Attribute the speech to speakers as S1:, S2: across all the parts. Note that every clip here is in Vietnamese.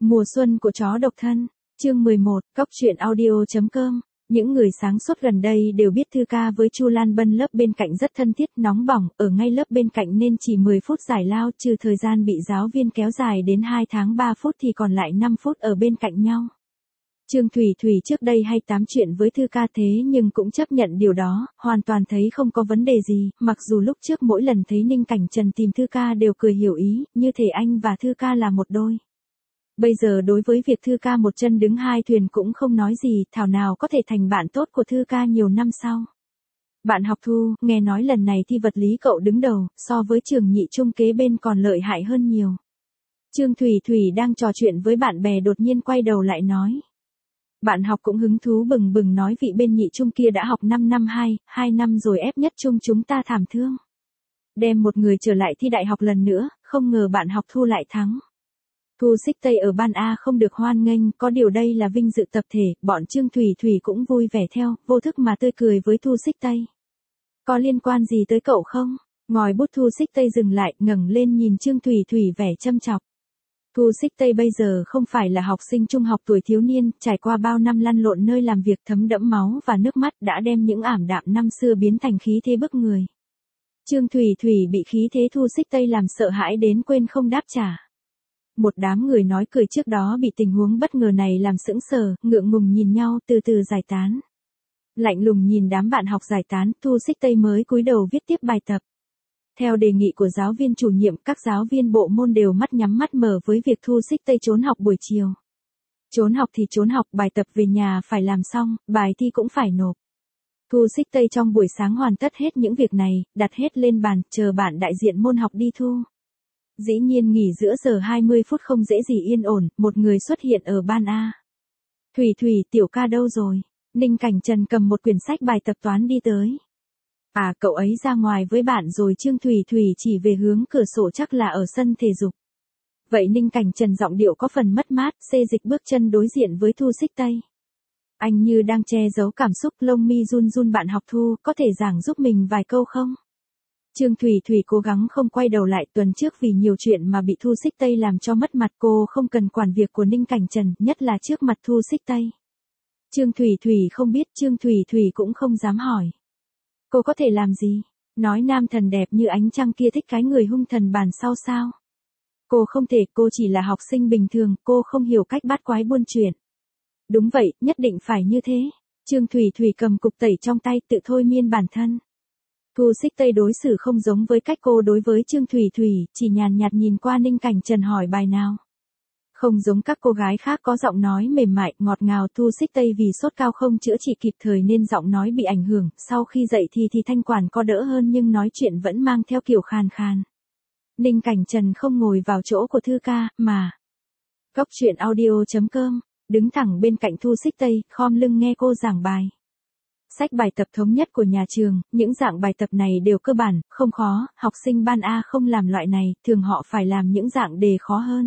S1: Mùa xuân của chó độc thân, chương 11, cóc truyện audio.com. Những người sáng suốt gần đây đều biết Thư Ca với Chu Lan Bân lớp bên cạnh rất thân thiết, nóng bỏng, ở ngay lớp bên cạnh nên chỉ 10 phút giải lao, trừ thời gian bị giáo viên kéo dài đến 2 tháng 3 phút thì còn lại 5 phút ở bên cạnh nhau. Trương Thủy Thủy trước đây hay tám chuyện với Thư Ca thế nhưng cũng chấp nhận điều đó, hoàn toàn thấy không có vấn đề gì, mặc dù lúc trước mỗi lần thấy Ninh Cảnh Trần tìm Thư Ca đều cười hiểu ý, như thể anh và Thư Ca là một đôi. Bây giờ đối với việc Thư Ca một chân đứng hai thuyền cũng không nói gì, thảo nào có thể thành bạn tốt của Thư Ca nhiều năm sau. Bạn học Thu, nghe nói lần này thi vật lý cậu đứng đầu, so với trường nhị trung kế bên còn lợi hại hơn nhiều. Trương Thủy Thủy đang trò chuyện với bạn bè đột nhiên quay đầu lại nói. Bạn học cũng hứng thú bừng bừng nói vị bên nhị trung kia đã học 5 năm 2 năm rồi ép nhất trung chúng ta thảm thương. Đem một người trở lại thi đại học lần nữa, không ngờ bạn học Thu lại thắng. Thu Xích Tây ở ban A không được hoan nghênh, có điều đây là vinh dự tập thể, bọn Trương Thủy Thủy cũng vui vẻ theo, vô thức mà tươi cười với Thu Xích Tây. Có liên quan gì tới cậu không? Ngòi bút Thu Xích Tây dừng lại, ngẩng lên nhìn Trương Thủy Thủy vẻ châm chọc. Thu Xích Tây bây giờ không phải là học sinh trung học tuổi thiếu niên, trải qua bao năm lăn lộn nơi làm việc thấm đẫm máu và nước mắt đã đem những ảm đạm năm xưa biến thành khí thế bức người. Trương Thủy Thủy bị khí thế Thu Xích Tây làm sợ hãi đến quên không đáp trả. Một đám người nói cười trước đó bị tình huống bất ngờ này làm sững sờ, ngượng ngùng nhìn nhau từ từ giải tán. Lạnh lùng nhìn đám bạn học giải tán, Thu Xích Tây mới cúi đầu viết tiếp bài tập. Theo đề nghị của giáo viên chủ nhiệm, các giáo viên bộ môn đều mắt nhắm mắt mở với việc Thu Xích Tây trốn học buổi chiều. Trốn học thì trốn học, bài tập về nhà phải làm xong, bài thi cũng phải nộp. Thu Xích Tây trong buổi sáng hoàn tất hết những việc này, đặt hết lên bàn, chờ bạn đại diện môn học đi thu. Dĩ nhiên nghỉ giữa giờ 20 phút không dễ gì yên ổn, một người xuất hiện ở ban A. Thủy Thủy, Tiểu Ca đâu rồi? Ninh Cảnh Trần cầm một quyển sách bài tập toán đi tới. À, cậu ấy ra ngoài với bạn rồi. Trương Thủy Thủy chỉ về hướng cửa sổ, chắc là ở sân thể dục. Vậy Ninh Cảnh Trần giọng điệu có phần mất mát, xê dịch bước chân đối diện với Thu Xích Tây. Anh như đang che giấu cảm xúc, lông mi run run. Bạn học Thu, có thể giảng giúp mình vài câu không? Trương Thủy Thủy cố gắng không quay đầu lại, tuần trước vì nhiều chuyện mà bị Thu Xích Tây làm cho mất mặt, cô không cần quản việc của Ninh Cảnh Trần, nhất là trước mặt Thu Xích Tây. Trương Thủy Thủy không biết, Trương Thủy Thủy cũng không dám hỏi. Cô có thể làm gì? Nói nam thần đẹp như ánh trăng kia thích cái người hung thần bàn sau sao? Cô không thể, cô chỉ là học sinh bình thường, cô không hiểu cách bát quái buôn chuyện. Đúng vậy, nhất định phải như thế. Trương Thủy Thủy cầm cục tẩy trong tay, tự thôi miên bản thân. Thu Xích Tây đối xử không giống với cách cô đối với Trương Thủy Thủy, chỉ nhàn nhạt nhìn qua Ninh Cảnh Trần hỏi bài nào. Không giống các cô gái khác có giọng nói mềm mại, ngọt ngào, Thu Xích Tây vì sốt cao không chữa trị kịp thời nên giọng nói bị ảnh hưởng, sau khi dậy thì thanh quản có đỡ hơn nhưng nói chuyện vẫn mang theo kiểu khàn khàn. Ninh Cảnh Trần không ngồi vào chỗ của Thư Ca, mà cóc truyện audio.com, đứng thẳng bên cạnh Thu Xích Tây, khom lưng nghe cô giảng bài. Sách bài tập thống nhất của nhà trường, những dạng bài tập này đều cơ bản, không khó, học sinh ban A không làm loại này, thường họ phải làm những dạng đề khó hơn.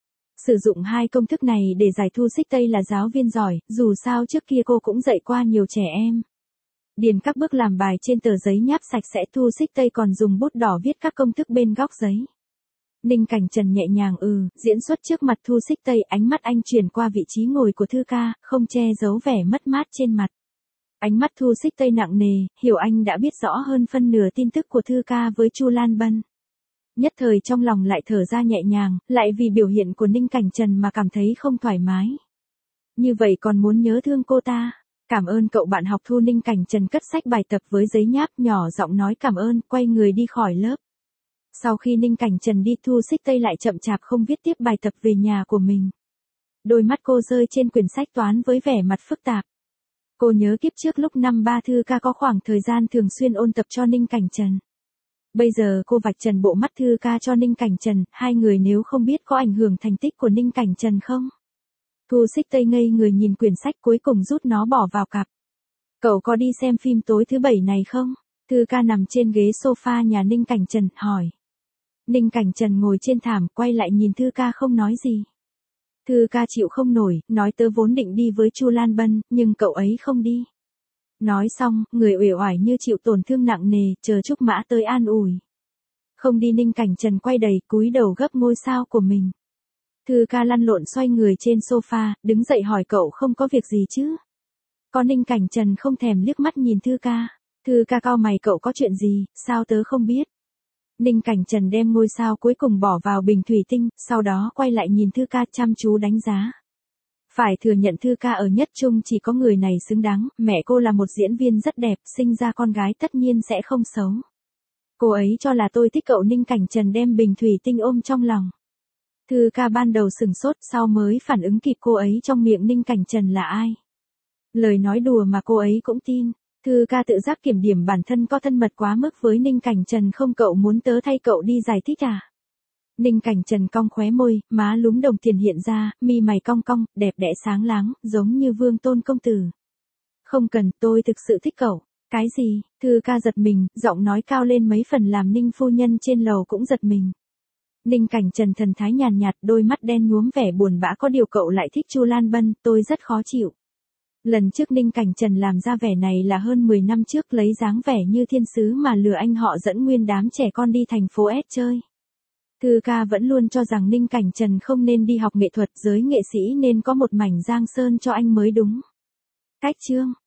S1: Sử dụng hai công thức này để giải. Thu Xích Tây là giáo viên giỏi, dù sao trước kia cô cũng dạy qua nhiều trẻ em. Điền các bước làm bài trên tờ giấy nháp sạch sẽ, Thu Xích Tây còn dùng bút đỏ viết các công thức bên góc giấy. Ninh Cảnh Trần nhẹ nhàng diễn xuất trước mặt Thu Xích Tây, ánh mắt anh chuyển qua vị trí ngồi của Thư Ca, không che giấu vẻ mất mát trên mặt. Ánh mắt Thu Xích Tây nặng nề, hiểu anh đã biết rõ hơn phân nửa tin tức của Thư Ca với Chu Lan Bân. Nhất thời trong lòng lại thở ra nhẹ nhàng, lại vì biểu hiện của Ninh Cảnh Trần mà cảm thấy không thoải mái. Như vậy còn muốn nhớ thương cô ta. Cảm ơn cậu bạn học Thu. Ninh Cảnh Trần cất sách bài tập với giấy nháp, nhỏ giọng nói cảm ơn, quay người đi khỏi lớp. Sau khi Ninh Cảnh Trần đi, Thu Xích Tây lại chậm chạp không viết tiếp bài tập về nhà của mình. Đôi mắt cô rơi trên quyển sách toán với vẻ mặt phức tạp. Cô nhớ kiếp trước lúc năm 3 Thư Ca có khoảng thời gian thường xuyên ôn tập cho Ninh Cảnh Trần. Bây giờ cô vạch trần bộ mắt Thư Ca cho Ninh Cảnh Trần, hai người nếu không biết có ảnh hưởng thành tích của Ninh Cảnh Trần không? Thu Xích Tây ngây người nhìn quyển sách, cuối cùng rút nó bỏ vào cặp. Cậu có đi xem phim tối thứ Bảy này không? Thư Ca nằm trên ghế sofa nhà Ninh Cảnh Trần, hỏi. Ninh Cảnh Trần ngồi trên thảm, quay lại nhìn Thư Ca không nói gì. Thư Ca chịu không nổi, nói tớ vốn định đi với Chu Lan Bân, nhưng cậu ấy không đi. Nói xong, người uể oải như chịu tổn thương nặng nề, chờ Trúc Mã tới an ủi. Không đi. Ninh Cảnh Trần quay đầy, cúi đầu gấp ngôi sao của mình. Thư ca lăn lộn xoay người trên sofa, đứng dậy hỏi cậu không có việc gì chứ. Có Ninh Cảnh Trần không thèm liếc mắt nhìn Thư ca. Thư ca cau mày, cậu có chuyện gì, sao tớ không biết. Ninh Cảnh Trần đem ngôi sao cuối cùng bỏ vào bình thủy tinh, sau đó quay lại nhìn Thư ca chăm chú đánh giá. Phải thừa nhận Thư ca ở nhất trung chỉ có người này xứng đáng, mẹ cô là một diễn viên rất đẹp, sinh ra con gái tất nhiên sẽ không xấu. Cô ấy cho là tôi thích cậu. Ninh Cảnh Trần đem bình thủy tinh ôm trong lòng. Thư ca ban đầu sừng sốt, sau mới phản ứng kịp cô ấy trong miệng Ninh Cảnh Trần là ai. Lời nói đùa mà cô ấy cũng tin. Thư ca tự giác kiểm điểm bản thân có thân mật quá mức với Ninh Cảnh Trần không, cậu muốn tớ thay cậu đi giải thích à? Ninh Cảnh Trần cong khóe môi, má lúm đồng tiền hiện ra, mi mày cong cong, đẹp đẽ sáng láng, giống như vương tôn công tử. Không cần, tôi thực sự thích cậu. Cái gì? Thư ca giật mình, giọng nói cao lên mấy phần làm Ninh phu nhân trên lầu cũng giật mình. Ninh Cảnh Trần thần thái nhàn nhạt, đôi mắt đen nhuốm vẻ buồn bã, có điều cậu lại thích Chu Lan Bân, tôi rất khó chịu. Lần trước Ninh Cảnh Trần làm ra vẻ này là hơn 10 năm trước, lấy dáng vẻ như thiên sứ mà lừa anh họ dẫn nguyên đám trẻ con đi thành phố S chơi. Thư ca vẫn luôn cho rằng Ninh Cảnh Trần không nên đi học nghệ thuật, giới nghệ sĩ nên có một mảnh giang sơn cho anh mới đúng. Cách chương